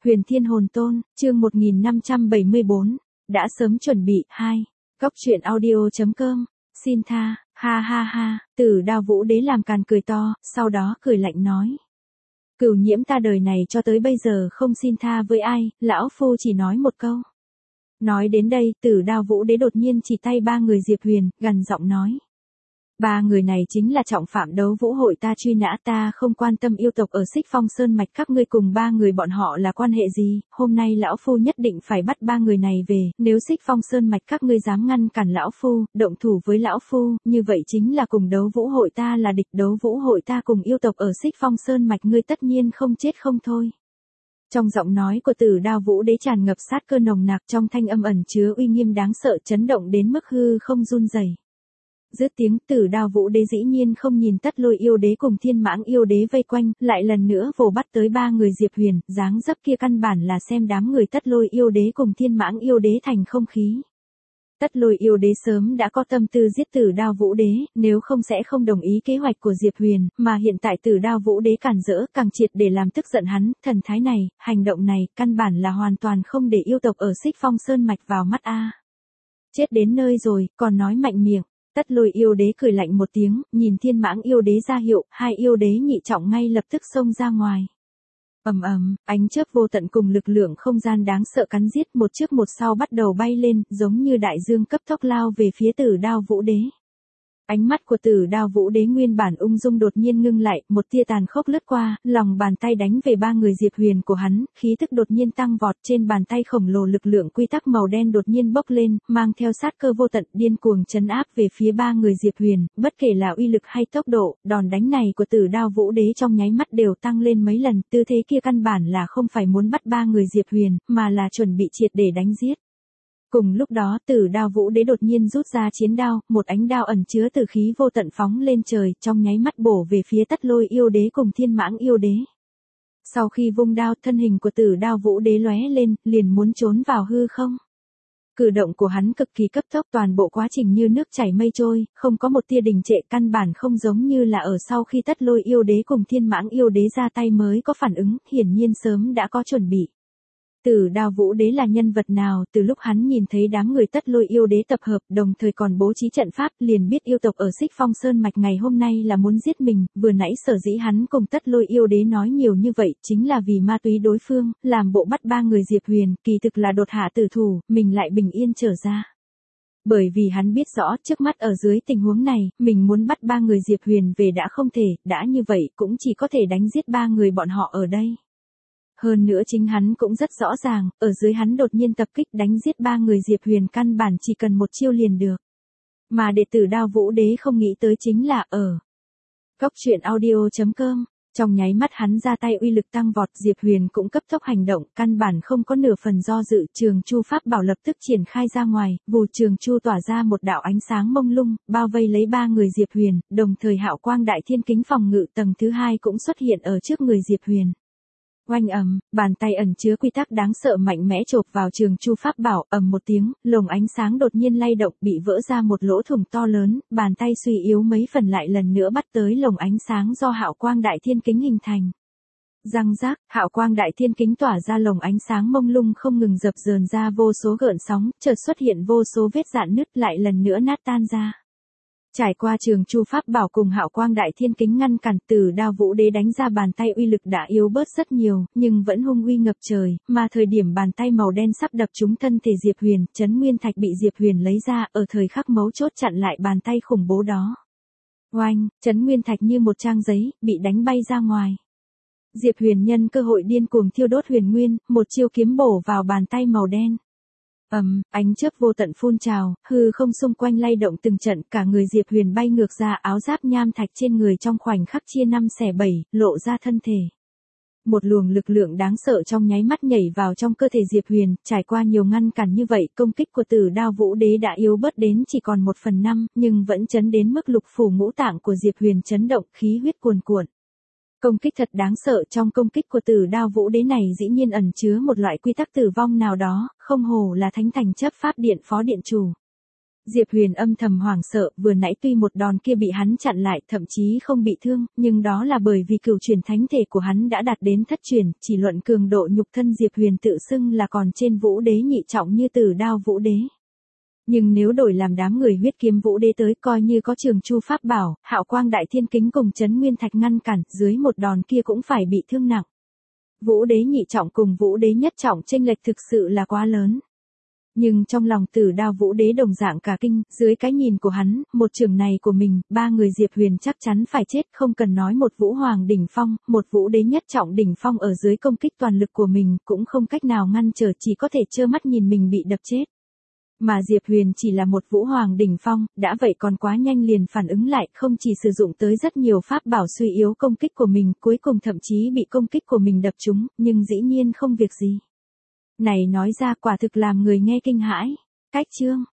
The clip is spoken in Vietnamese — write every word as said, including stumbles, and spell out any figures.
Huyền Thiên Hồn Tôn, chương một nghìn năm trăm bảy mươi bốn, đã sớm chuẩn bị, hai. Cốc truyện audio.com, xin tha, ha ha ha, Tử Đao Vũ Đế làm càn cười to, sau đó cười lạnh nói. Cửu nhiễm ta đời này cho tới bây giờ không xin tha với ai, lão phu chỉ nói một câu. Nói đến đây, Tử Đao Vũ Đế đột nhiên chỉ tay ba người Diệp Huyền, gằn giọng nói. Ba người này chính là trọng phạm đấu vũ hội ta truy nã, ta không quan tâm yêu tộc ở Xích Phong Sơn mạch các ngươi cùng ba người bọn họ là quan hệ gì, hôm nay lão phu nhất định phải bắt ba người này về, nếu Xích Phong Sơn mạch các ngươi dám ngăn cản lão phu, động thủ với lão phu, như vậy chính là cùng đấu vũ hội ta là địch, đấu vũ hội ta cùng yêu tộc ở Xích Phong Sơn mạch ngươi tất nhiên không chết không thôi. Trong giọng nói của Tử Đao Vũ Đế tràn ngập sát cơ nồng nặc, trong thanh âm ẩn chứa uy nghiêm đáng sợ, chấn động đến mức hư không run rẩy. Dứt tiếng, Tử Đao Vũ Đế dĩ nhiên không nhìn Tất Lôi yêu đế cùng Thiên Mãng yêu đế vây quanh, lại lần nữa vồ bắt tới ba người Diệp Huyền, dáng dấp kia căn bản là xem đám người Tất Lôi yêu đế cùng Thiên Mãng yêu đế thành không khí. Tất Lôi yêu đế sớm đã có tâm tư giết Tử Đao Vũ Đế, nếu không sẽ không đồng ý kế hoạch của Diệp Huyền, mà hiện tại Tử Đao Vũ Đế cản rỡ, càng triệt để làm tức giận hắn, thần thái này, hành động này, căn bản là hoàn toàn không để yêu tộc ở Xích Phong Sơn mạch vào mắt a. Chết đến nơi rồi, còn nói mạnh miệng. Tất Lôi yêu đế cười lạnh một tiếng, nhìn Thiên Mãng yêu đế ra hiệu, hai yêu đế nhị trọng ngay lập tức xông ra ngoài. Ầm ầm, ánh chớp vô tận cùng lực lượng không gian đáng sợ cắn giết, một trước một sau bắt đầu bay lên, giống như đại dương cấp tốc lao về phía Tử Đao Vũ Đế. Ánh mắt của Tử Đao Vũ Đế nguyên bản ung dung đột nhiên ngưng lại, một tia tàn khốc lướt qua, lòng bàn tay đánh về ba người Diệp Huyền của hắn, khí tức đột nhiên tăng vọt, trên bàn tay khổng lồ lực lượng quy tắc màu đen đột nhiên bốc lên, mang theo sát cơ vô tận, điên cuồng trấn áp về phía ba người Diệp Huyền, bất kể là uy lực hay tốc độ, đòn đánh này của Tử Đao Vũ Đế trong nháy mắt đều tăng lên mấy lần, tư thế kia căn bản là không phải muốn bắt ba người Diệp Huyền, mà là chuẩn bị triệt để đánh giết. Cùng lúc đó, Tử Đao Vũ Đế đột nhiên rút ra chiến đao, một ánh đao ẩn chứa tử khí vô tận phóng lên trời, trong nháy mắt bổ về phía Tất Lôi yêu đế cùng Thiên Mãng yêu đế. Sau khi vung đao, thân hình của Tử Đao Vũ Đế lóe lên, liền muốn trốn vào hư không. Cử động của hắn cực kỳ cấp tốc, toàn bộ quá trình như nước chảy mây trôi, không có một tia đình trệ, căn bản không giống như là ở sau khi Tất Lôi yêu đế cùng Thiên Mãng yêu đế ra tay mới có phản ứng, hiển nhiên sớm đã có chuẩn bị. Tử Đao Vũ Đế là nhân vật nào, từ lúc hắn nhìn thấy đám người Tất Lôi yêu đế tập hợp, đồng thời còn bố trí trận pháp, liền biết yêu tộc ở Xích Phong Sơn mạch ngày hôm nay là muốn giết mình, vừa nãy sở dĩ hắn cùng Tất Lôi yêu đế nói nhiều như vậy, chính là vì ma túy đối phương, làm bộ bắt ba người Diệp Huyền, kỳ thực là đột hạ tử thủ, mình lại bình yên trở ra. Bởi vì hắn biết rõ, trước mắt ở dưới tình huống này, mình muốn bắt ba người Diệp Huyền về đã không thể, đã như vậy cũng chỉ có thể đánh giết ba người bọn họ ở đây. Hơn nữa chính hắn cũng rất rõ ràng, ở dưới hắn đột nhiên tập kích đánh giết ba người Diệp Huyền căn bản chỉ cần một chiêu liền được. Mà đệ tử Đao Vũ Đế không nghĩ tới chính là ở Cốc truyện audio.com, trong nháy mắt hắn ra tay uy lực tăng vọt, Diệp Huyền cũng cấp tốc hành động, căn bản không có nửa phần do dự, Trường Chu pháp bảo lập tức triển khai ra ngoài, vù Trường Chu tỏa ra một đạo ánh sáng mông lung, bao vây lấy ba người Diệp Huyền, đồng thời Hạo Quang Đại Thiên Kính phòng ngự tầng thứ hai cũng xuất hiện ở trước người Diệp Huyền. Oanh ầm, bàn tay ẩn chứa quy tắc đáng sợ mạnh mẽ chộp vào Trường Chu pháp bảo, ầm một tiếng, lồng ánh sáng đột nhiên lay động, bị vỡ ra một lỗ thủng to lớn, bàn tay suy yếu mấy phần lại lần nữa bắt tới lồng ánh sáng do Hạo Quang Đại Thiên Kính hình thành. Răng rác, Hạo Quang Đại Thiên Kính tỏa ra lồng ánh sáng mông lung không ngừng dập dờn ra vô số gợn sóng, chợt xuất hiện vô số vết rạn nứt lại lần nữa nát tan ra. Trải qua Trường Chu pháp bảo cùng Hạo Quang Đại Thiên Kính ngăn cản, Tử Đao Vũ Đế đánh ra bàn tay uy lực đã yếu bớt rất nhiều, nhưng vẫn hung uy ngập trời, mà thời điểm bàn tay màu đen sắp đập trúng thân thể Diệp Huyền, Chấn Nguyên Thạch bị Diệp Huyền lấy ra, ở thời khắc mấu chốt chặn lại bàn tay khủng bố đó. Oanh, Chấn Nguyên Thạch như một trang giấy, bị đánh bay ra ngoài. Diệp Huyền nhân cơ hội điên cuồng thiêu đốt huyền nguyên, một chiêu kiếm bổ vào bàn tay màu đen. Ầm, um, ánh chớp vô tận phun trào, hư không xung quanh lay động từng trận, cả người Diệp Huyền bay ngược ra, áo giáp nham thạch trên người trong khoảnh khắc chia năm xẻ bảy, lộ ra thân thể. Một luồng lực lượng đáng sợ trong nháy mắt nhảy vào trong cơ thể Diệp Huyền, trải qua nhiều ngăn cản như vậy, công kích của Tử Đao Vũ Đế đã yếu bớt đến chỉ còn một phần năm, nhưng vẫn chấn đến mức lục phủ ngũ tạng của Diệp Huyền chấn động, khí huyết cuồn cuộn. Công kích thật đáng sợ, trong công kích của Tử Đao Vũ Đế này dĩ nhiên ẩn chứa một loại quy tắc tử vong nào đó, không hồ là Thánh Thành chấp pháp điện phó điện chủ. Diệp Huyền âm thầm hoảng sợ, vừa nãy tuy một đòn kia bị hắn chặn lại, thậm chí không bị thương, nhưng đó là bởi vì cửu chuyển thánh thể của hắn đã đạt đến thất chuyển, chỉ luận cường độ nhục thân Diệp Huyền tự xưng là còn trên Vũ Đế nhị trọng như Tử Đao Vũ Đế. Nhưng nếu đổi làm đám người huyết kiếm Vũ Đế tới, coi như có Trường Chu pháp bảo, Hạo Quang Đại Thiên Kính cùng Chấn Nguyên Thạch ngăn cản, dưới một đòn kia cũng phải bị thương nặng. Vũ Đế nhị trọng cùng Vũ Đế nhất trọng chênh lệch thực sự là quá lớn. Nhưng trong lòng Tử Đao Vũ Đế đồng dạng cả kinh, dưới cái nhìn của hắn, một trường này của mình, ba người Diệp Huyền chắc chắn phải chết, không cần nói một Vũ Hoàng đỉnh phong, một Vũ Đế nhất trọng đỉnh phong ở dưới công kích toàn lực của mình, cũng không cách nào ngăn trở, chỉ có thể trơ mắt nhìn mình bị đập chết. Mà Diệp Huyền chỉ là một Vũ Hoàng đỉnh phong, đã vậy còn quá nhanh liền phản ứng lại, không chỉ sử dụng tới rất nhiều pháp bảo suy yếu công kích của mình, cuối cùng thậm chí bị công kích của mình đập trúng, nhưng dĩ nhiên không việc gì. Này nói ra quả thực làm người nghe kinh hãi. Cách chương